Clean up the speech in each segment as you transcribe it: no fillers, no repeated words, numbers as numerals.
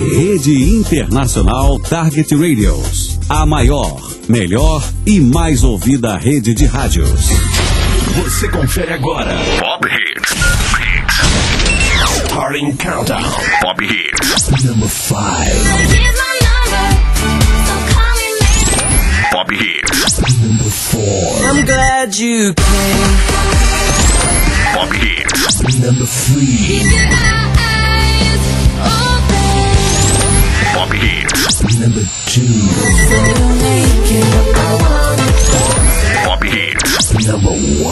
Rede Internacional Target Radios. A maior, melhor e mais ouvida rede de rádios. Você confere agora Pop Hits. Starting Countdown. Pop Hits. Number 5. Pop Hits. Number 4. I'm glad you came. Pop Hits. Number 3. Pop Hits. Number 2. Pop Hits. Number 1.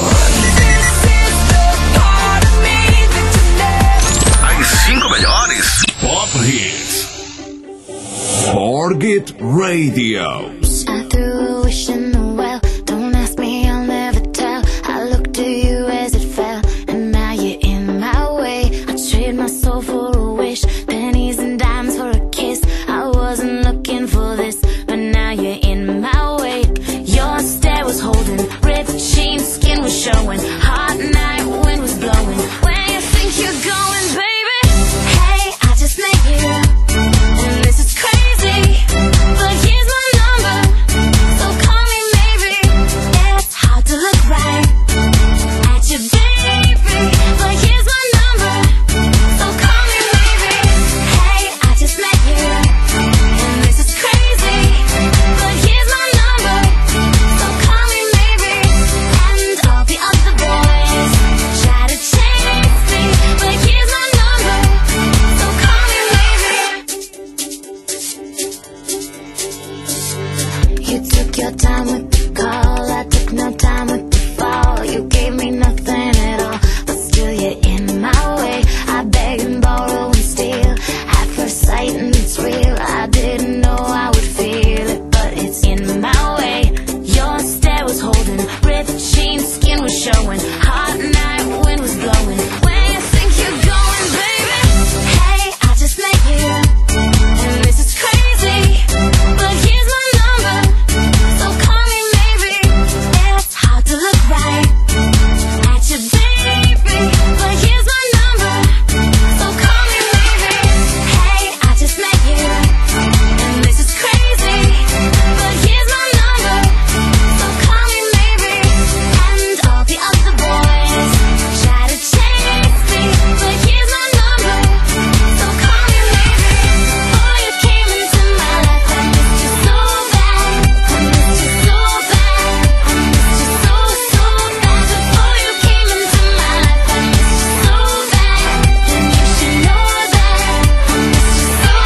As 5 melhores Pop Hits. Target Radios. I threw a wish in the well. Don't ask me, I'll never tell. I looked to you as it fell, and now you're in my way. I trade my soul for a wish, pennies and dimes for a kiss. I wasn't looking for this, but now you're in my way. Your stare was holding, ripped jeans, skin was showing. Hot night, wind was blowing. Where you think you're going, baby? Hey, I just met you, and this is crazy, but here's my number, so call me maybe. It's hard to look right at you, baby, but here's my number, so call me maybe. Hey, I just met you, and this is crazy, but here's my number, so call me maybe. And all the other boys try to chase me, but here's my number, so call me maybe. You took your time with the call, I took no time with the fall. You gave me nothing at all, but still you're in my way. I beg and borrow and steal at first sight, and it's real. I didn't know I would feel it, but it's in my way. Your stare was holding, ripped jeans, skin was showing. Hot night, wind was blowing. Where you think you're going, baby? Hey, I just met you, and this is crazy, but here's my number, so call me maybe. It's hard to look right at you, baby, but here's my number, so call me maybe. Hey, I just met you, and this is crazy, but here's my number, so call me maybe. And all the other boys try to chase me, but here's my number, so call me maybe. Before you came into my life, I missed you so bad. I missed you so bad. I missed you so, so bad. Before you came into my life, I missed you so bad. And you should know that I missed you so,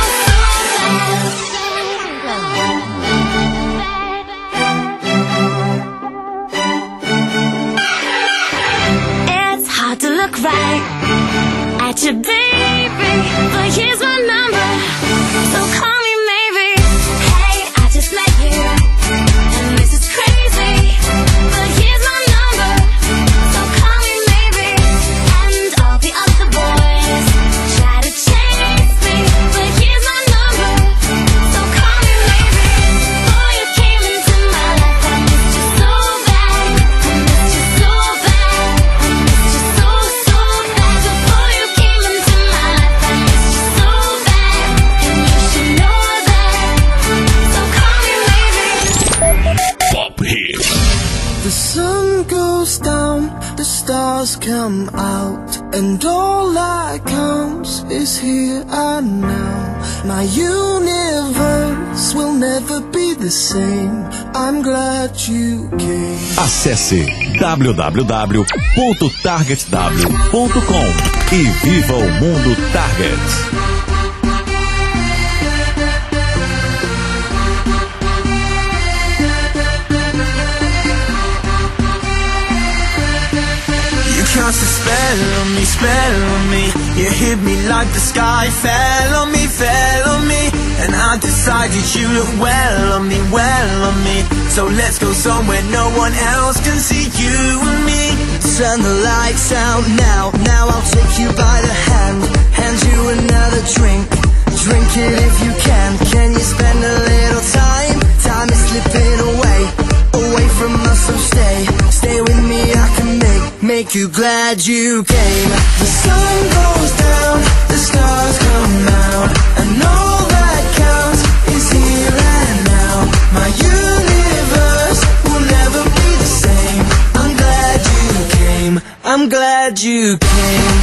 It's hard to look right at you, baby, but here's my number, so call me maybe. Hey, I just met you, and this is crazy, but here's my number, so call me maybe. And all the other boys try to chase me, but here's my number, so call me maybe. Before you came into my life, I missed you so bad. I missed you so bad. I missed you so, so bad. Before you came into my life, I missed you so bad. And you should know that, so call me maybe. Pop Hits. The sun goes down, the stars come out, and all that counts is here and now. My universe will never be the same. I'm glad you came. Acesse www.targetw.com e viva o mundo Target. You cast a spell on me. You hit me like the sky fell on me, and I decided you look well on me. So let's go somewhere no one else can see you and me. Turn the lights out now I'll take you by the hand you another drink. Drink it if you can. Can you spend a little time? Time is slipping away from us, so stay with me. I can make you glad you came. The sun goes down, the stars come out, and all came.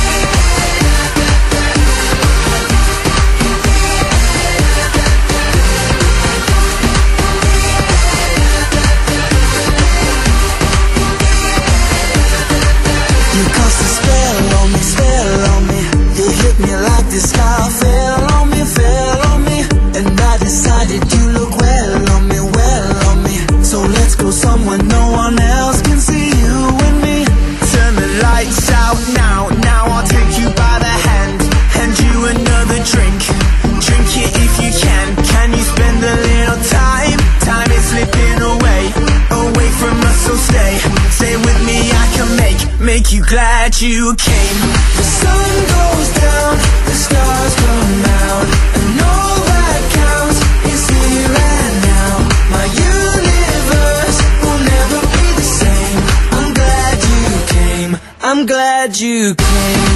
You cast a spell on me. You hit me like the sky fell on me, and I decided you look well on me. So let's go somewhere no one else can see you and me. Turn the lights out now, I'll take you by the hand you another drink it if you can. Can you spend a little time? Time is slipping away from us, so stay with me. I can make you glad you came. The sun goes down, the stars come out, and all that counts is here and now. My universe will never be the same. I'm glad you came. I'm glad you came.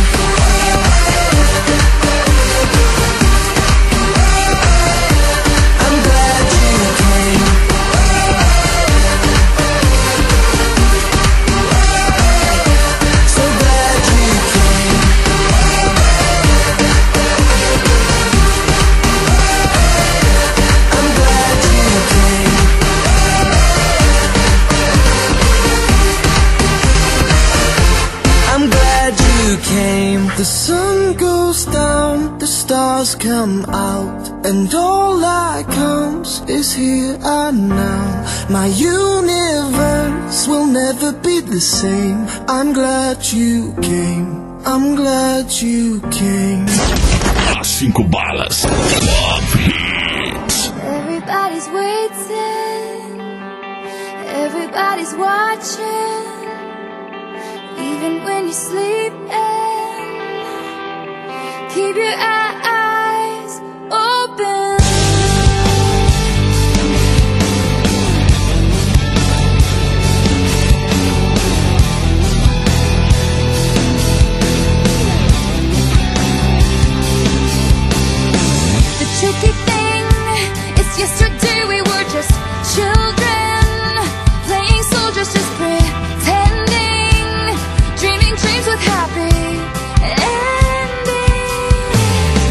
The sun goes down, the stars come out, and all that counts is here and now. My universe will never be the same. I'm glad you came. I'm glad you came. As 5 balas. Pop Hits. Everybody's waiting. Everybody's watching. Even when you're sleeping, keep your eyes open. The tricky thing is yesterday we were just children, playing soldiers, just pretending, dreaming dreams with happy endings.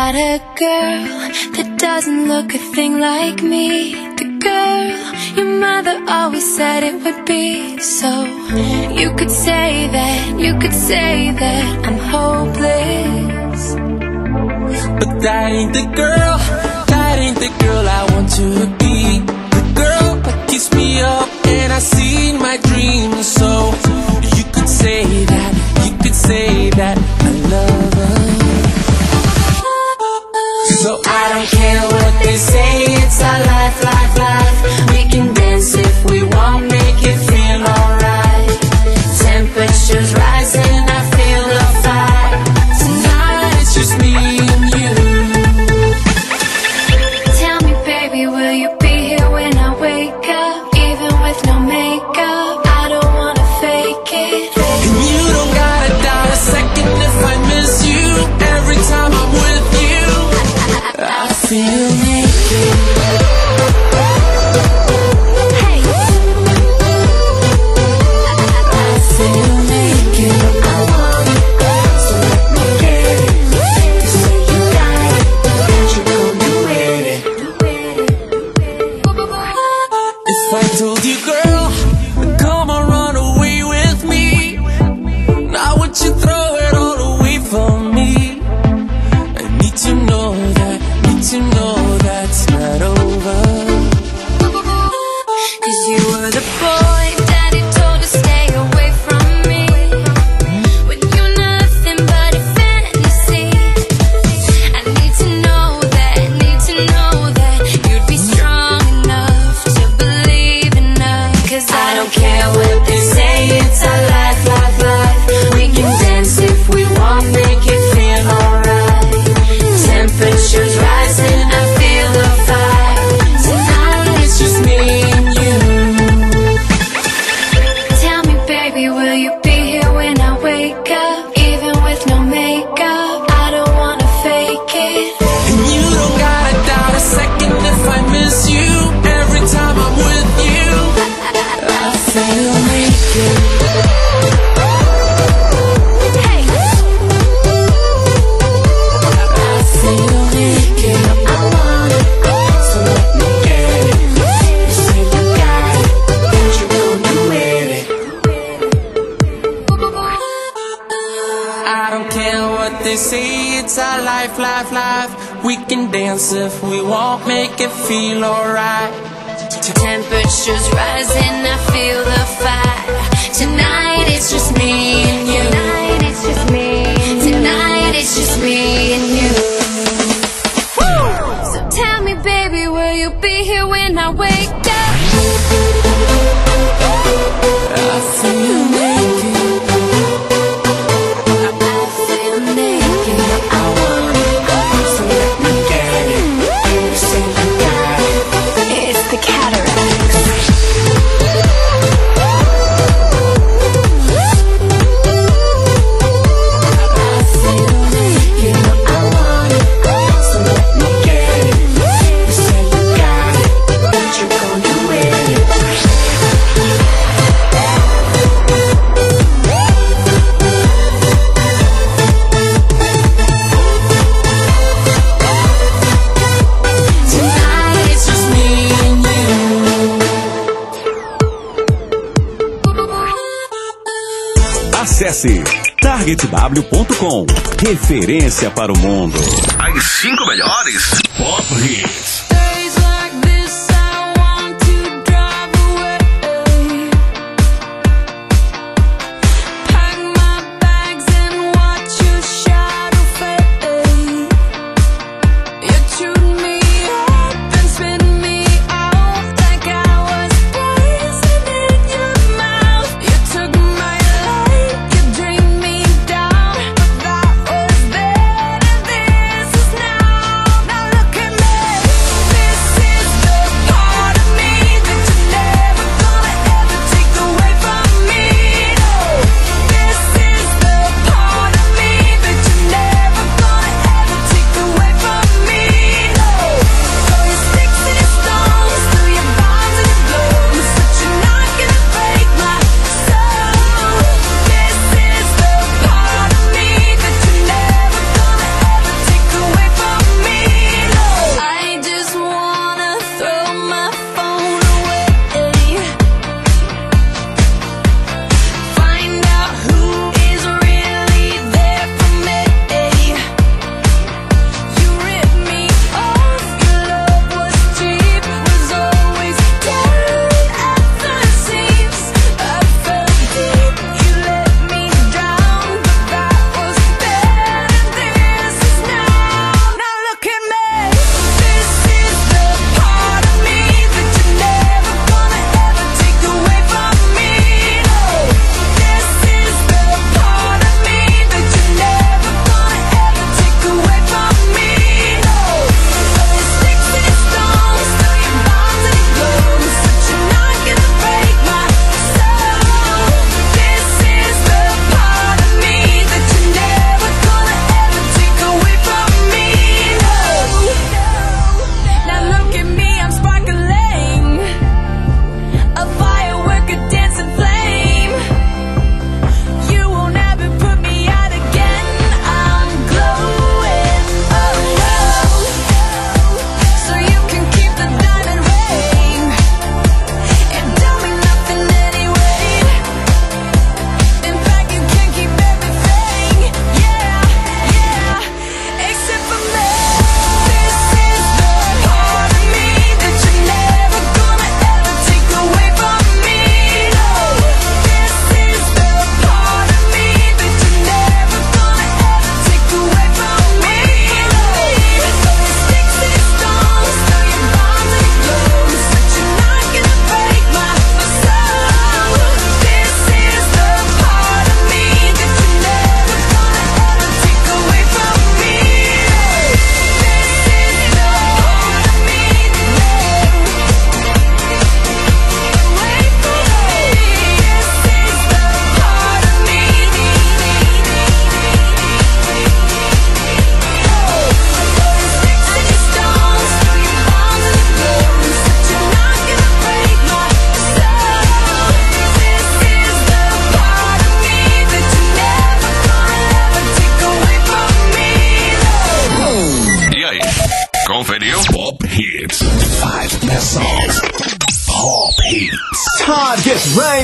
got a girl that doesn't look a thing like me. The girl your mother always said it would be. So you could say that, you could say that I'm hopeless. But that ain't the girl, that ain't the girl I want to be. The girl that keeps me up and I see in my dreams. So you could say that, you could say that I love her. So I don't care what they say, it's our life, life, life. We can dance if we want, make it feel alright. Temperatures rising, I feel the fire. Tonight it's just me and you. Tell me baby, will you be here when I wake up? Even with no makeup, I don't wanna fake it. And you don't gotta doubt a second if I miss you. Every time I'm with you, I feel naked. Hey. I feel naked. I want it, so let me get it. You say you got it, that you gon' do it. If I told you, girl, come on, run away with me, now would you throw it all away from me? I need to know that, need to know that's not over. Cause you were the boy daddy told to stay away from me. With you nothing but a fantasy. I need to know that you'd be strong enough to believe in us. Cause I don't care what they say, it's our life, life, life. We can dance if we want, make it feel alright. Temperatures rising, I feel the fire. Tonight it's just me and you. Tell me baby, will you be here when I wake up? Even with no makeup, I don't wanna fake it. And you don't gotta doubt a second if I miss you. Every time I'm with you, I feel naked. Hey. I feel naked. I want it, So let me get it. you say you got it, that you gon' do it. I don't care what they say, it's our life, life, life. We can dance if we want, make it feel alright. Temperatures rising, I feel the fire. Tonight it's just me and you. Tonight it's just me. Tonight it's just me and you. So tell me baby, will you be here when I wake up? I feel naked. I feel naked. I want it, so let me get it. You say you got it. It's the cataracts. I feel naked. I want it, so let me get it. You say you got it, that you gon' do it. Tonight it's just me and you. Acesse targetw.com. Referência para o mundo. As 5 melhores Pop Hits. Days like this, I want to drive away. Pack my bags and watch your shadow fade. You chewed me up and spit me out like I was poison in your mouth. You took my life, you drained me down, but that was then and this is now. Now look at me.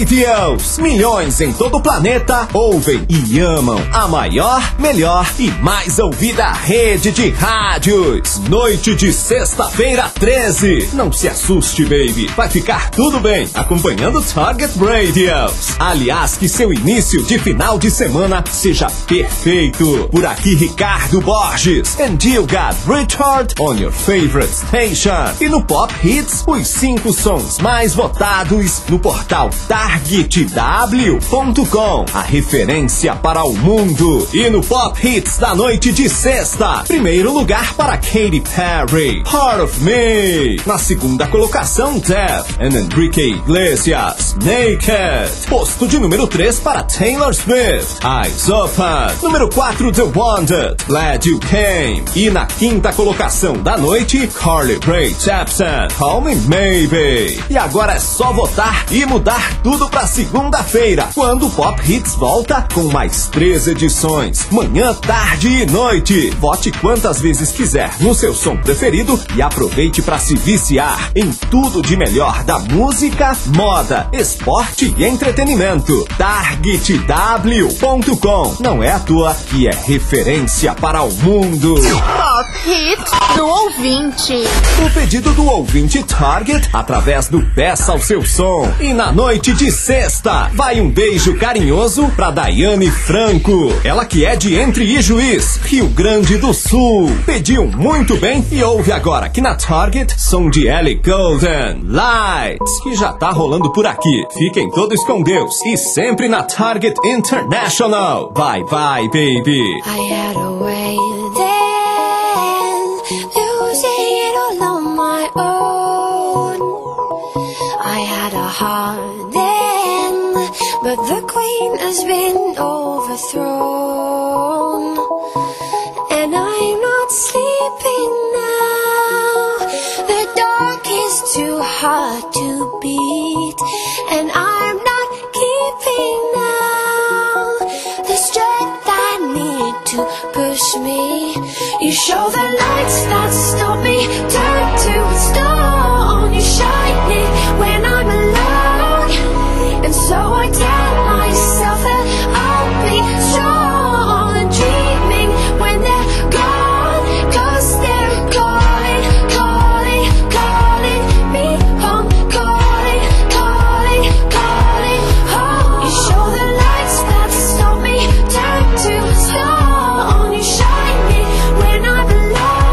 Radios. Milhões em todo o planeta ouvem e amam a maior, melhor e mais ouvida rede de rádios. Noite de sexta-feira 13. Não se assuste, baby. Vai ficar tudo bem acompanhando Target Radios. Aliás, que seu início de final de semana seja perfeito. Por aqui, Ricardo Borges. And you got Richard on your favorite station. E no Pop Hits, os 5 sons mais votados no portal targetw.com, a referência para o mundo. E no Pop Hits da noite de sexta, primeiro lugar para Katy Perry, Heart of Me. Na segunda colocação, Def and Enrique Iglesias, Naked. Posto de número 3 para Taylor Swift, Eyes Open. Número 4, The Wanted, Glad You Came. E na quinta colocação da noite, Carly Rae Jepsen, Call Me Maybe. E agora é só votar e mudar tudo pra segunda-feira, quando o Pop Hits volta com mais 3 edições, manhã, tarde e noite. Vote quantas vezes quiser no seu som preferido e aproveite pra se viciar em tudo de melhor da música, moda, esporte e entretenimento. targetw.com, não é à toa que é referência para o mundo. Pop Hit do ouvinte. O pedido do ouvinte Target através do Peça ao Seu Som. E na noite de sexta, vai um beijo carinhoso pra Daiane Franco. Ela que é de Entre Ijuís, Rio Grande do Sul. Pediu muito bem e ouve agora aqui na Target, som de Ellie Goulding, Lights, que já tá rolando por aqui. Fiquem todos com Deus e sempre na Target International. Bye bye, baby. I had a way then, losing it all on my own. I had a heart then, but the queen has been overthrown. And I'm not sleeping now, the dark is too hard to beat. And I'm not keeping now the strength I need to push me. You show the lights that stop me, turn to stone. You shine it when I'm alone, and so I tell myself that I'll be strong and dreaming when they're gone, 'cause they're calling, calling, calling me home, calling, calling, calling home. You show the lights that stop me, turn to stone. You shine it when I'm alone,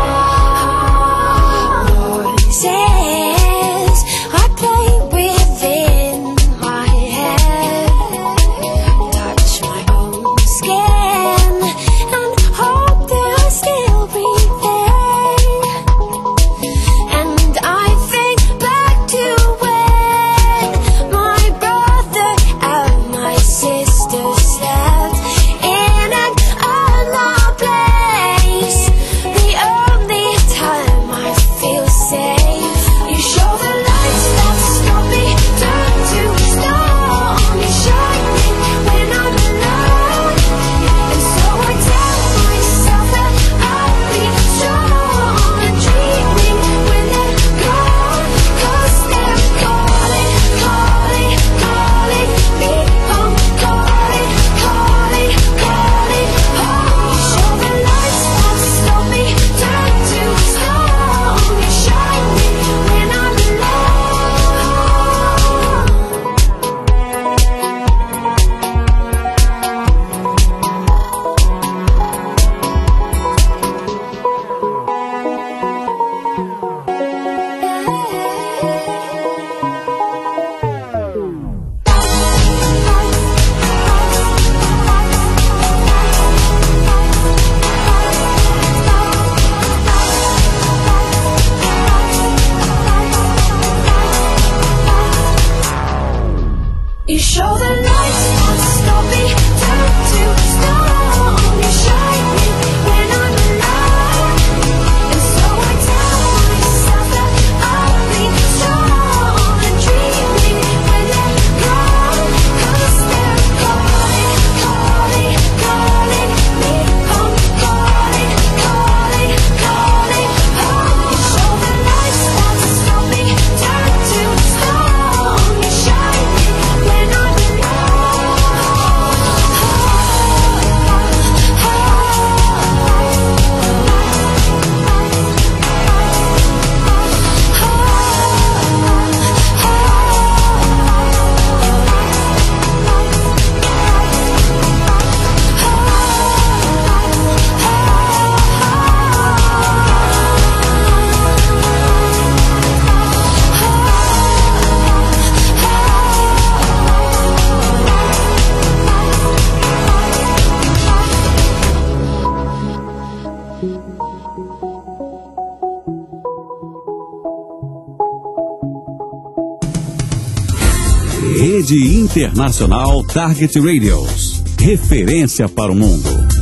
Rede Internacional Target Radios. Referência para o mundo.